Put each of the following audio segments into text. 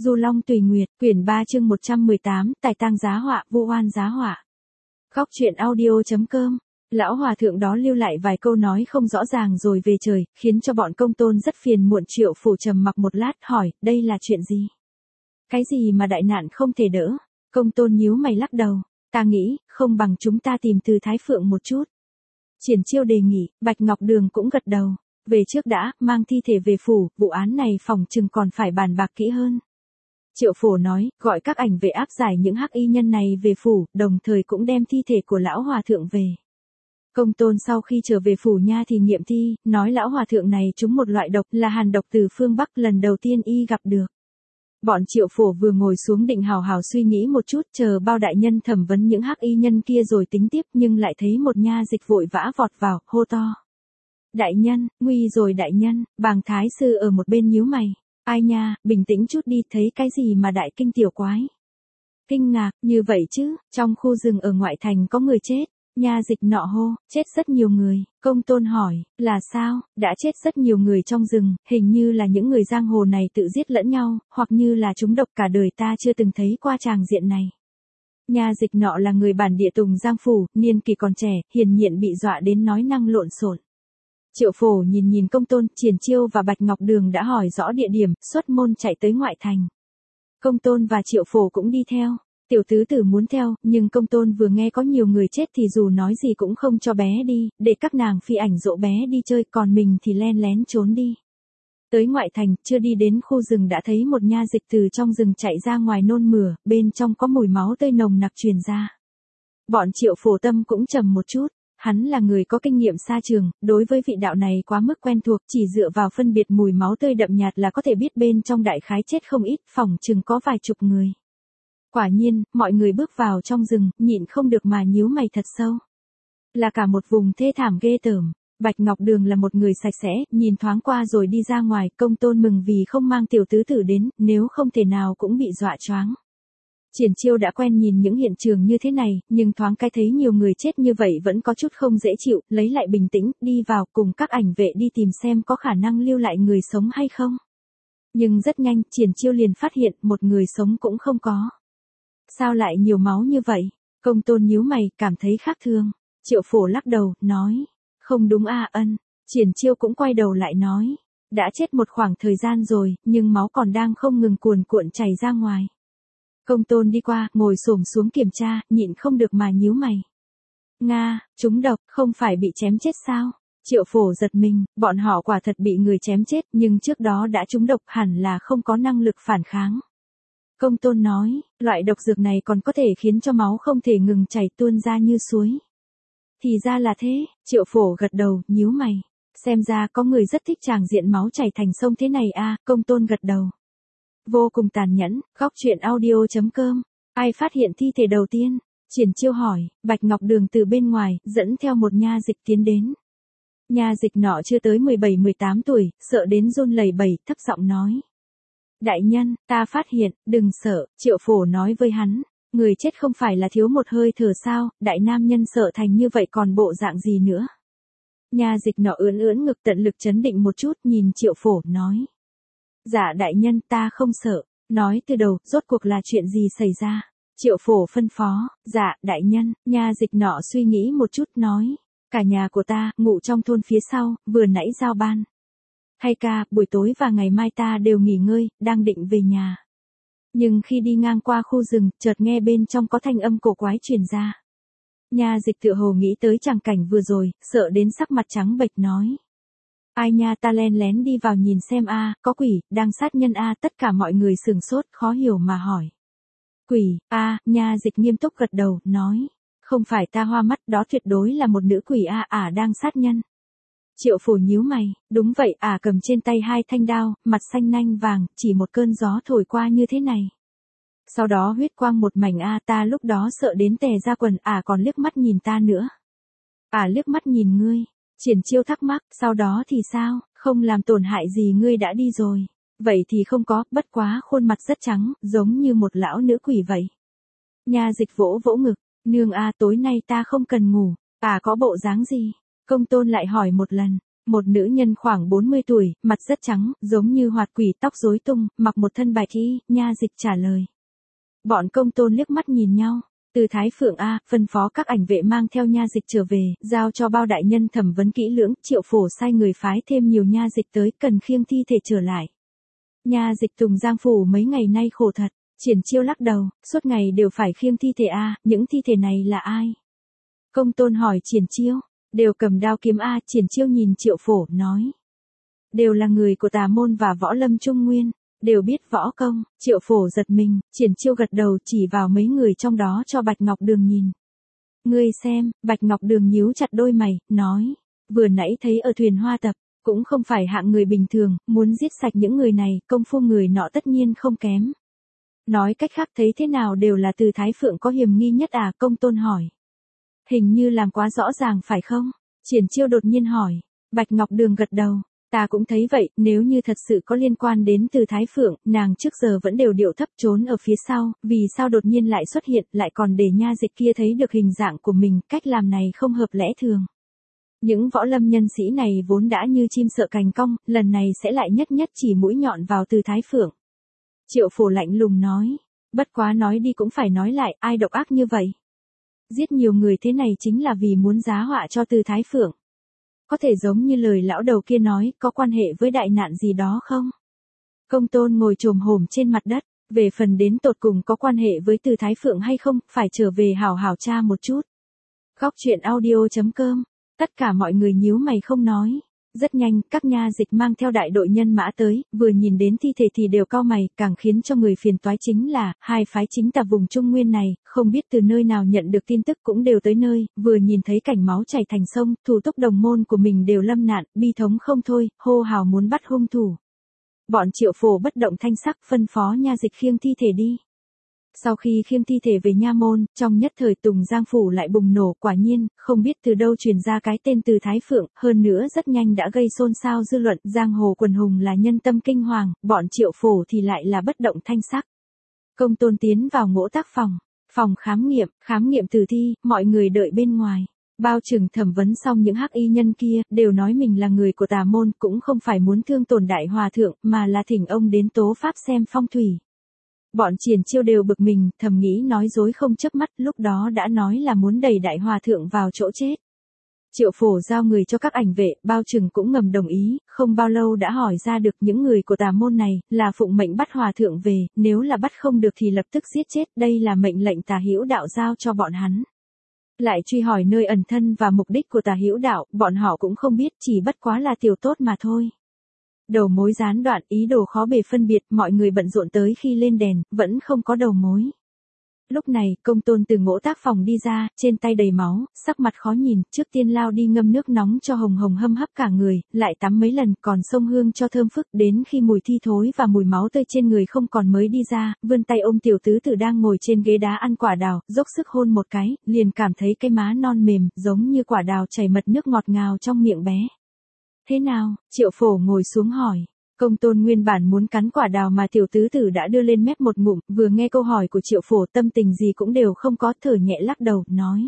Du Long Tùy Nguyệt, quyển 3 chương 118, tài tang giá họa, vu oan giá họa. Góc truyện audio.com. Lão hòa thượng đó lưu lại vài câu nói không rõ ràng rồi về trời, khiến cho bọn công tôn rất phiền muộn. Triệu Phổ trầm mặc một lát hỏi, đây là chuyện gì? Cái gì mà đại nạn không thể đỡ? Công tôn nhíu mày lắc đầu, ta nghĩ, không bằng chúng ta tìm từ Thái Phượng một chút. Triển Chiêu đề nghị, Bạch Ngọc Đường cũng gật đầu. Về trước đã, mang thi thể về phủ, vụ án này phòng chừng còn phải bàn bạc kỹ hơn. Triệu Phổ nói, gọi các ảnh vệ áp giải những hắc y nhân này về phủ, đồng thời cũng đem thi thể của lão hòa thượng về. Công tôn sau khi trở về phủ nha thì nghiệm thi, nói lão hòa thượng này trúng một loại độc là hàn độc từ phương Bắc lần đầu tiên y gặp được. Bọn Triệu Phổ vừa ngồi xuống định hào hào suy nghĩ một chút, chờ bao đại nhân thẩm vấn những hắc y nhân kia rồi tính tiếp, nhưng lại thấy một nha dịch vội vã vọt vào, hô to. Đại nhân, nguy rồi đại nhân. Bàng thái sư ở một bên nhíu mày. Ai nha, bình tĩnh chút đi, thấy cái gì mà đại kinh tiểu quái. Kinh ngạc, như vậy chứ, trong khu rừng ở ngoại thành có người chết. Nha dịch nọ hô, chết rất nhiều người. Công tôn hỏi, là sao? Đã chết rất nhiều người trong rừng, hình như là những người giang hồ này tự giết lẫn nhau, hoặc như là chúng độc, cả đời ta chưa từng thấy qua tràng diện này. Nha dịch nọ là người bản địa Tùng Giang phủ, niên kỳ còn trẻ, hiền nhiệm bị dọa đến nói năng lộn xộn. Triệu Phổ nhìn công tôn, Triển Chiêu và Bạch Ngọc Đường đã hỏi rõ địa điểm, xuất môn chạy tới ngoại thành. Công tôn và Triệu Phổ cũng đi theo. Tiểu tứ tử muốn theo, nhưng công tôn vừa nghe có nhiều người chết thì dù nói gì cũng không cho bé đi, để các nàng phi ảnh dỗ bé đi chơi, còn mình thì len lén trốn đi. Tới ngoại thành, chưa đi đến khu rừng đã thấy một nha dịch từ trong rừng chạy ra ngoài nôn mửa, bên trong có mùi máu tươi nồng nặc truyền ra. Bọn Triệu Phổ tâm cũng trầm một chút. Hắn là người có kinh nghiệm xa trường, đối với vị đạo này quá mức quen thuộc, chỉ dựa vào phân biệt mùi máu tươi đậm nhạt là có thể biết bên trong đại khái chết không ít, phỏng chừng có vài chục người. Quả nhiên, mọi người bước vào trong rừng, nhịn không được mà nhíu mày thật sâu. Là cả một vùng thê thảm ghê tởm. Bạch Ngọc Đường là một người sạch sẽ, nhìn thoáng qua rồi đi ra ngoài, công tôn mừng vì không mang tiểu tứ tử đến, nếu không thể nào cũng bị dọa choáng. Triển Chiêu đã quen nhìn những hiện trường như thế này, nhưng thoáng cái thấy nhiều người chết như vậy vẫn có chút không dễ chịu, lấy lại bình tĩnh, đi vào cùng các ảnh vệ đi tìm xem có khả năng lưu lại người sống hay không. Nhưng rất nhanh, Triển Chiêu liền phát hiện một người sống cũng không có. Sao lại nhiều máu như vậy? Công tôn nhíu mày, cảm thấy khác thường. Triệu Phổ lắc đầu, nói, không đúng a ân. Triển Chiêu cũng quay đầu lại nói, đã chết một khoảng thời gian rồi, nhưng máu còn đang không ngừng cuồn cuộn chảy ra ngoài. Công tôn đi qua, ngồi xổm xuống kiểm tra, nhịn không được mà nhíu mày. Nga, trúng độc, không phải bị chém chết sao? Triệu Phổ giật mình, bọn họ quả thật bị người chém chết, nhưng trước đó đã trúng độc, hẳn là không có năng lực phản kháng. Công tôn nói, loại độc dược này còn có thể khiến cho máu không thể ngừng chảy tuôn ra như suối. Thì ra là thế. Triệu Phổ gật đầu, nhíu mày. Xem ra có người rất thích tràng diện máu chảy thành sông thế này a. Công tôn gật đầu. Vô cùng tàn nhẫn. Góc truyện audio.com. Ai phát hiện thi thể đầu tiên? Triển Chiêu hỏi. Bạch Ngọc Đường từ bên ngoài, dẫn theo một nha dịch tiến đến. Nha dịch nọ chưa tới 17-18 tuổi, sợ đến run lẩy bẩy, thấp giọng nói. Đại nhân, ta phát hiện, đừng sợ. Triệu Phổ nói với hắn. Người chết không phải là thiếu một hơi thở sao, đại nam nhân sợ thành như vậy còn bộ dạng gì nữa. Nha dịch nọ ưỡn ưỡn ngực tận lực trấn định một chút, nhìn Triệu Phổ, nói. Dạ đại nhân, ta không sợ. Nói từ đầu, rốt cuộc là chuyện gì xảy ra? Triệu Phổ phân phó. Dạ, đại nhân. Nha dịch nọ suy nghĩ một chút, nói. Cả nhà của ta, ngụ trong thôn phía sau, vừa nãy giao ban. Hay ca, buổi tối và ngày mai ta đều nghỉ ngơi, đang định về nhà. Nhưng khi đi ngang qua khu rừng, chợt nghe bên trong có thanh âm cổ quái truyền ra. Nha dịch tựa hồ nghĩ tới tràng cảnh vừa rồi, sợ đến sắc mặt trắng bệch nói. Ai nha, ta len lén đi vào nhìn xem a, có quỷ, đang sát nhân a. Tất cả mọi người sửng sốt, khó hiểu mà hỏi. Quỷ, a. Nha dịch nghiêm túc gật đầu, nói. Không phải ta hoa mắt, đó tuyệt đối là một nữ quỷ a, đang sát nhân. Triệu Phổ nhíu mày, đúng vậy, cầm trên tay hai thanh đao, mặt xanh nanh vàng, chỉ một cơn gió thổi qua như thế này. Sau đó huyết quang một mảnh ta lúc đó sợ đến tè ra quần, còn liếc mắt nhìn ta nữa. Liếc mắt nhìn ngươi. Triển Chiêu thắc mắc, sau đó thì sao, không làm tổn hại gì ngươi đã đi rồi. Vậy thì không có, bất quá khuôn mặt rất trắng, giống như một lão nữ quỷ vậy. Nha dịch vỗ vỗ ngực, nương tối nay ta không cần ngủ, có bộ dáng gì? Công tôn lại hỏi một lần. Một nữ nhân khoảng 40 tuổi, mặt rất trắng, giống như hoạt quỷ, tóc rối tung, mặc một thân bạch y, nha dịch trả lời. Bọn công tôn liếc mắt nhìn nhau. Từ Thái Phượng A, phân phó các ảnh vệ mang theo nha dịch trở về, giao cho bao đại nhân thẩm vấn kỹ lưỡng, Triệu Phổ sai người phái thêm nhiều nha dịch tới, cần khiêng thi thể trở lại. Nha dịch Tùng Giang phủ mấy ngày nay khổ thật, Triển Chiêu lắc đầu, suốt ngày đều phải khiêng thi thể A, những thi thể này là ai? Công tôn hỏi Triển Chiêu, đều cầm đao kiếm A, Triển Chiêu nhìn Triệu Phổ, nói. Đều là người của tà môn và võ lâm Trung Nguyên. Đều biết võ công, Triệu Phổ giật mình, Triển Chiêu gật đầu chỉ vào mấy người trong đó cho Bạch Ngọc Đường nhìn. Ngươi xem, Bạch Ngọc Đường nhíu chặt đôi mày, nói, vừa nãy thấy ở thuyền hoa tập, cũng không phải hạng người bình thường, muốn giết sạch những người này, công phu người nọ tất nhiên không kém. Nói cách khác thấy thế nào đều là từ Thái Phượng có hiểm nghi nhất à, công tôn hỏi. Hình như làm quá rõ ràng phải không? Triển Chiêu đột nhiên hỏi, Bạch Ngọc Đường gật đầu. Ta cũng thấy vậy, nếu như thật sự có liên quan đến từ Thái Phượng, nàng trước giờ vẫn đều điệu thấp trốn ở phía sau, vì sao đột nhiên lại xuất hiện, lại còn để nha dịch kia thấy được hình dạng của mình, cách làm này không hợp lẽ thường. Những võ lâm nhân sĩ này vốn đã như chim sợ cành cong, lần này sẽ lại nhất nhất chỉ mũi nhọn vào từ Thái Phượng. Triệu Phổ lạnh lùng nói, bất quá nói đi cũng phải nói lại, ai độc ác như vậy? Giết nhiều người thế này chính là vì muốn giá họa cho từ Thái Phượng. Có thể giống như lời lão đầu kia nói, có quan hệ với đại nạn gì đó không? Công tôn ngồi chồm hổm trên mặt đất, về phần đến tột cùng có quan hệ với từ Thái Phượng hay không, phải trở về hảo hảo tra một chút. Góc truyện audio.com, tất cả mọi người nhíu mày không nói. Rất nhanh, các nha dịch mang theo đại đội nhân mã tới, vừa nhìn đến thi thể thì đều cau mày, càng khiến cho người phiền toái chính là, hai phái chính tà vùng Trung Nguyên này, không biết từ nơi nào nhận được tin tức cũng đều tới nơi, vừa nhìn thấy cảnh máu chảy thành sông, thủ túc đồng môn của mình đều lâm nạn, bi thống không thôi, hô hào muốn bắt hung thủ. Bọn Triệu Phổ bất động thanh sắc phân phó nha dịch khiêng thi thể đi. Sau khi khiêng thi thể về nha môn, trong nhất thời Tùng Giang phủ lại bùng nổ, quả nhiên, không biết từ đâu truyền ra cái tên từ Thái Phượng, hơn nữa rất nhanh đã gây xôn xao dư luận, giang hồ quần hùng là nhân tâm kinh hoàng, bọn Triệu Phổ thì lại là bất động thanh sắc. Công tôn tiến vào ngỗ tác phòng khám nghiệm tử thi, mọi người đợi bên ngoài. Bao trừng thẩm vấn xong những hắc y nhân kia, đều nói mình là người của tà môn, cũng không phải muốn thương tổn đại hòa thượng, mà là thỉnh ông đến tố pháp xem phong thủy. Bọn Triển Chiêu đều bực mình, thầm nghĩ nói dối không chớp mắt, lúc đó đã nói là muốn đẩy đại hòa thượng vào chỗ chết. Triệu Phổ giao người cho các ảnh vệ, bao trừng cũng ngầm đồng ý, không bao lâu đã hỏi ra được những người của tà môn này, là phụng mệnh bắt hòa thượng về, nếu là bắt không được thì lập tức giết chết, đây là mệnh lệnh Tà Hữu Đạo giao cho bọn hắn. Lại truy hỏi nơi ẩn thân và mục đích của Tà Hữu Đạo, bọn họ cũng không biết, chỉ bất quá là tiểu tốt mà thôi. Đầu mối gián đoạn, ý đồ khó bề phân biệt, mọi người bận rộn tới khi lên đèn, vẫn không có đầu mối. Lúc này, công tôn từ ngỗ tác phòng đi ra, trên tay đầy máu, sắc mặt khó nhìn, trước tiên lao đi ngâm nước nóng cho hồng hồng hâm hấp cả người, lại tắm mấy lần, còn xông hương cho thơm phức, đến khi mùi thi thối và mùi máu tươi trên người không còn mới đi ra, vươn tay ôm tiểu tứ tử đang ngồi trên ghế đá ăn quả đào, dốc sức hôn một cái, liền cảm thấy cái má non mềm, giống như quả đào chảy mật nước ngọt ngào trong miệng bé. Thế nào? Triệu Phổ ngồi xuống hỏi. Công tôn nguyên bản muốn cắn quả đào mà tiểu tứ tử đã đưa lên mép một ngụm, vừa nghe câu hỏi của Triệu Phổ tâm tình gì cũng đều không có, thở nhẹ lắc đầu, nói.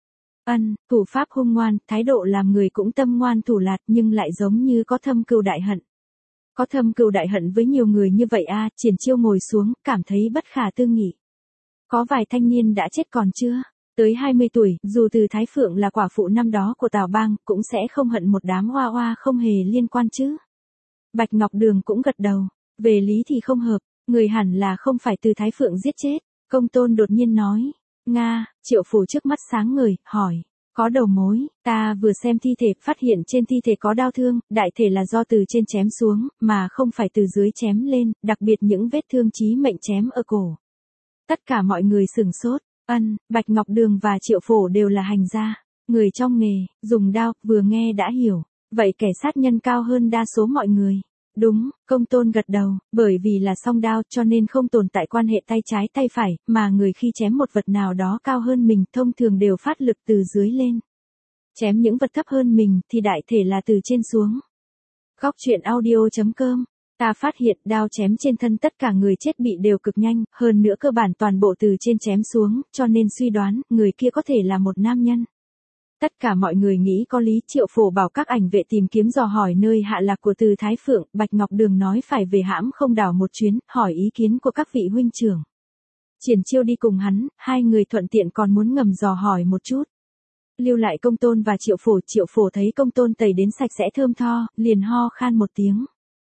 Thủ pháp hung ngoan, thái độ làm người cũng tâm ngoan thủ lạt nhưng lại giống như có thâm cừu đại hận. Có thâm cừu đại hận với nhiều người như vậy a, Triển Chiêu ngồi xuống, cảm thấy bất khả tư nghị. Có vài thanh niên đã chết còn chưa? Tới 20 tuổi, dù từ Thái Phượng là quả phụ năm đó của Tào Bang, cũng sẽ không hận một đám hoa hoa không hề liên quan chứ. Bạch Ngọc Đường cũng gật đầu, về lý thì không hợp, người hẳn là không phải từ Thái Phượng giết chết. Công tôn đột nhiên nói, Nga, Triệu Phổ trước mắt sáng ngời, hỏi, có đầu mối, ta vừa xem thi thể, phát hiện trên thi thể có đao thương, đại thể là do từ trên chém xuống, mà không phải từ dưới chém lên, đặc biệt những vết thương chí mệnh chém ở cổ. Tất cả mọi người sửng sốt. Bạch Ngọc Đường và Triệu Phổ đều là hành gia, người trong nghề, dùng đao, vừa nghe đã hiểu, vậy kẻ sát nhân cao hơn đa số mọi người. Đúng, công tôn gật đầu, bởi vì là song đao cho nên không tồn tại quan hệ tay trái tay phải, mà người khi chém một vật nào đó cao hơn mình thông thường đều phát lực từ dưới lên. Chém những vật thấp hơn mình thì đại thể là từ trên xuống. Góc truyện audio.com, ta phát hiện đao chém trên thân tất cả người chết bị đều cực nhanh, hơn nữa cơ bản toàn bộ từ trên chém xuống, cho nên suy đoán người kia có thể là một nam nhân. Tất cả mọi người nghĩ có lý, Triệu Phổ bảo các ảnh vệ tìm kiếm dò hỏi nơi hạ lạc của Từ Thái Phượng, Bạch Ngọc Đường nói phải về hãm không đảo một chuyến, hỏi ý kiến của các vị huynh trưởng. Triển Chiêu đi cùng hắn, hai người thuận tiện còn muốn ngầm dò hỏi một chút. Lưu lại Công Tôn và Triệu Phổ thấy Công Tôn tẩy đến sạch sẽ thơm tho, liền ho khan một tiếng.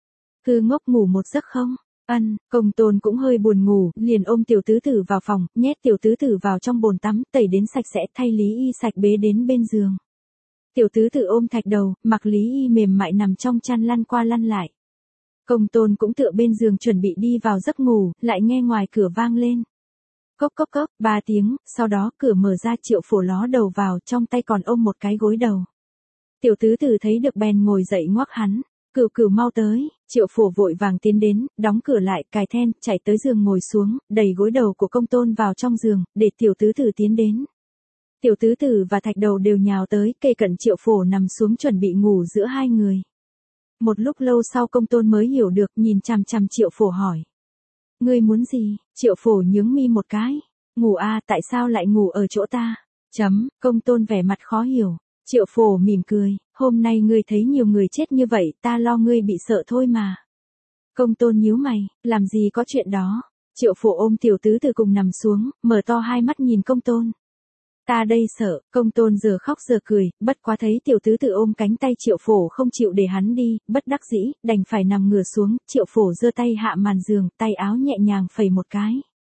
Cứ ngốc ngủ một giấc không? Công Tôn cũng hơi buồn ngủ, liền ôm tiểu tứ tử vào phòng, nhét tiểu tứ tử vào trong bồn tắm, tẩy đến sạch sẽ, thay lý y sạch bế đến bên giường. Tiểu tứ tử ôm Thạch Đầu, mặc lý y mềm mại nằm trong chăn lăn qua lăn lại. Công Tôn cũng tựa bên giường chuẩn bị đi vào giấc ngủ, lại nghe ngoài cửa vang lên. Cốc cốc cốc, 3 tiếng, sau đó cửa mở ra, Triệu Phổ ló đầu vào, trong tay còn ôm một cái gối đầu. Tiểu tứ tử thấy được bèn ngồi dậy ngoắc hắn. Cửu mau tới, Triệu Phổ vội vàng tiến đến, đóng cửa lại, cài then, chạy tới giường ngồi xuống, đẩy gối đầu của Công Tôn vào trong giường, để tiểu tứ tử tiến đến. Tiểu tứ tử và Thạch Đầu đều nhào tới, kề cận Triệu Phổ nằm xuống chuẩn bị ngủ giữa hai người. Một lúc lâu sau Công Tôn mới hiểu được, nhìn chằm chằm Triệu Phổ hỏi. Ngươi muốn gì? Triệu Phổ nhướng mi một cái. Ngủ à, tại sao lại ngủ ở chỗ ta? Công Tôn vẻ mặt khó hiểu. Triệu Phổ mỉm cười, hôm nay ngươi thấy nhiều người chết như vậy, ta lo ngươi bị sợ thôi mà. Công Tôn nhíu mày, làm gì có chuyện đó. Triệu Phổ ôm tiểu tứ tử cùng nằm xuống, mở to hai mắt nhìn Công Tôn. Ta đây sợ, Công Tôn giờ khóc giờ cười, bất quá thấy tiểu tứ tử ôm cánh tay Triệu Phổ không chịu để hắn đi, bất đắc dĩ, đành phải nằm ngửa xuống, Triệu Phổ giơ tay hạ màn giường, tay áo nhẹ nhàng phẩy một cái.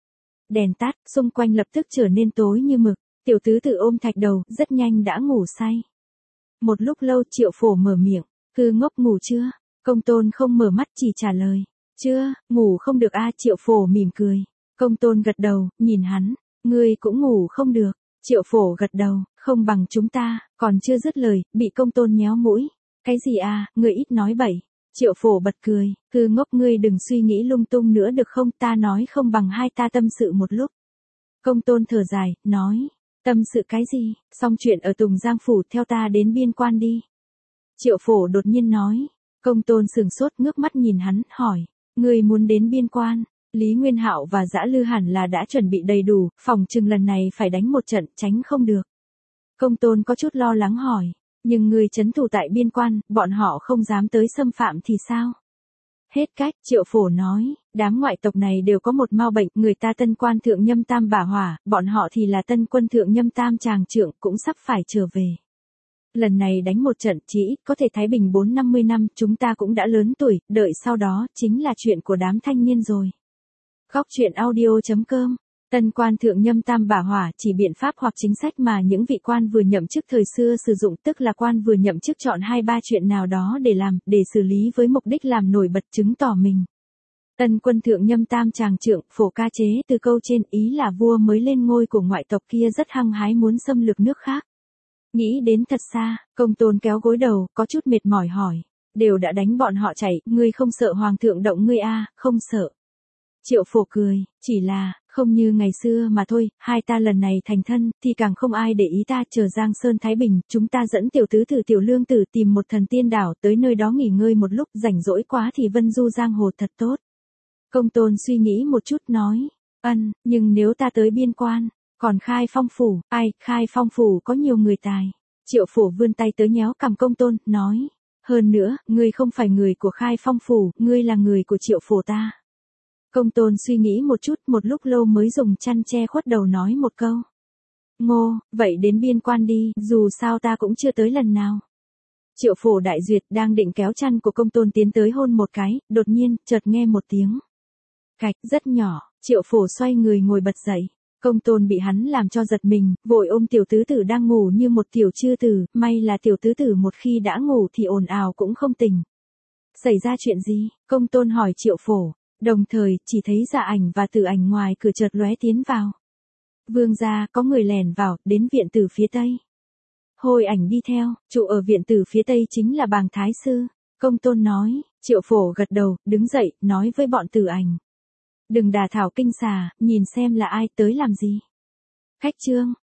Đèn tắt, xung quanh lập tức trở nên tối như mực, tiểu tứ tử ôm Thạch Đầu, rất nhanh đã ngủ say. Một lúc lâu Triệu Phổ mở miệng, cứ ngốc ngủ chưa? Công Tôn không mở mắt chỉ trả lời, chưa, ngủ không được a. Triệu Phổ mỉm cười. Công Tôn gật đầu, nhìn hắn, ngươi cũng ngủ không được. Triệu Phổ gật đầu, không bằng chúng ta, còn chưa dứt lời, bị Công Tôn nhéo mũi. Cái gì à, ngươi ít nói bậy. Triệu Phổ bật cười, cứ ngốc ngươi đừng suy nghĩ lung tung nữa được không, ta nói không bằng hai ta tâm sự một lúc. Công Tôn thở dài, nói, tâm sự cái gì, xong chuyện ở Tùng Giang Phủ theo ta đến biên quan đi. Triệu Phổ đột nhiên nói, Công Tôn sửng sốt ngước mắt nhìn hắn, hỏi, ngươi muốn đến biên quan? Lý Nguyên Hạo và Dã Lư hẳn là đã chuẩn bị đầy đủ, phòng chừng lần này phải đánh một trận, tránh không được. Công Tôn có chút lo lắng hỏi, nhưng người trấn thủ tại biên quan, bọn họ không dám tới xâm phạm thì sao? Hết cách, Triệu Phổ nói, đám ngoại tộc này đều có một mau bệnh, người ta Tân Quan Thượng Nhâm Tam Bả Hỏa, bọn họ thì là Tân Quân Thượng Nhâm Tam Tràng Trượng, cũng sắp phải trở về. Lần này đánh một trận chỉ có thể thái bình 4-50 năm, chúng ta cũng đã lớn tuổi, đợi sau đó, chính là chuyện của đám thanh niên rồi. Góc truyện audio.com. Tân Quan Thượng Nhâm Tam Bả Hỏa chỉ biện pháp hoặc chính sách mà những vị quan vừa nhậm chức thời xưa sử dụng, tức là quan vừa nhậm chức chọn 2-3 chuyện nào đó để làm, để xử lý với mục đích làm nổi bật chứng tỏ mình. Tân Quân Thượng Nhâm Tam Tràng Trượng, phổ ca chế từ câu trên, ý là vua mới lên ngôi của ngoại tộc kia rất hăng hái muốn xâm lược nước khác. Nghĩ đến thật xa, Công Tôn kéo gối đầu, có chút mệt mỏi hỏi, đều đã đánh bọn họ chạy, ngươi không sợ hoàng thượng động ngươi a? Không sợ. Triệu Phổ cười, chỉ là, không như ngày xưa mà thôi, hai ta lần này thành thân, thì càng không ai để ý ta. Chờ Giang Sơn Thái Bình, chúng ta dẫn tiểu tứ tử tiểu lương tử tìm một thần tiên đảo, tới nơi đó nghỉ ngơi một lúc, rảnh rỗi quá thì vân du giang hồ thật tốt. Công Tôn suy nghĩ một chút nói, nhưng nếu ta tới biên quan, còn Khai Phong Phủ, Khai Phong Phủ có nhiều người tài. Triệu Phổ vươn tay tới nhéo cằm Công Tôn, nói, hơn nữa, ngươi không phải người của Khai Phong Phủ, ngươi là người của Triệu Phổ ta. Công Tôn suy nghĩ một chút, một lúc lâu mới dùng chăn che khuất đầu nói một câu. Ngô, vậy đến biên quan đi, dù sao ta cũng chưa tới lần nào. Triệu Phổ đại duyệt đang định kéo chăn của Công Tôn tiến tới hôn một cái, đột nhiên, chợt nghe một tiếng. Cạch, rất nhỏ, Triệu Phổ xoay người ngồi bật dậy. Công Tôn bị hắn làm cho giật mình, vội ôm tiểu tứ tử đang ngủ như một tiểu chư tử, may là tiểu tứ tử một khi đã ngủ thì ồn ào cũng không tỉnh. Xảy ra chuyện gì? Công Tôn hỏi Triệu Phổ. Đồng thời, chỉ thấy Dạ Ảnh và Tử Ảnh ngoài cửa chợt lóe tiến vào. Vương gia, có người lẻn vào, đến viện tử phía tây. Hồi Ảnh đi theo, trụ ở viện tử phía tây chính là Bàng Thái Sư. Công Tôn nói, Triệu Phổ gật đầu, đứng dậy, nói với bọn Tử Ảnh. Đừng đả thảo kinh xà, nhìn xem là ai tới làm gì. Khách trương,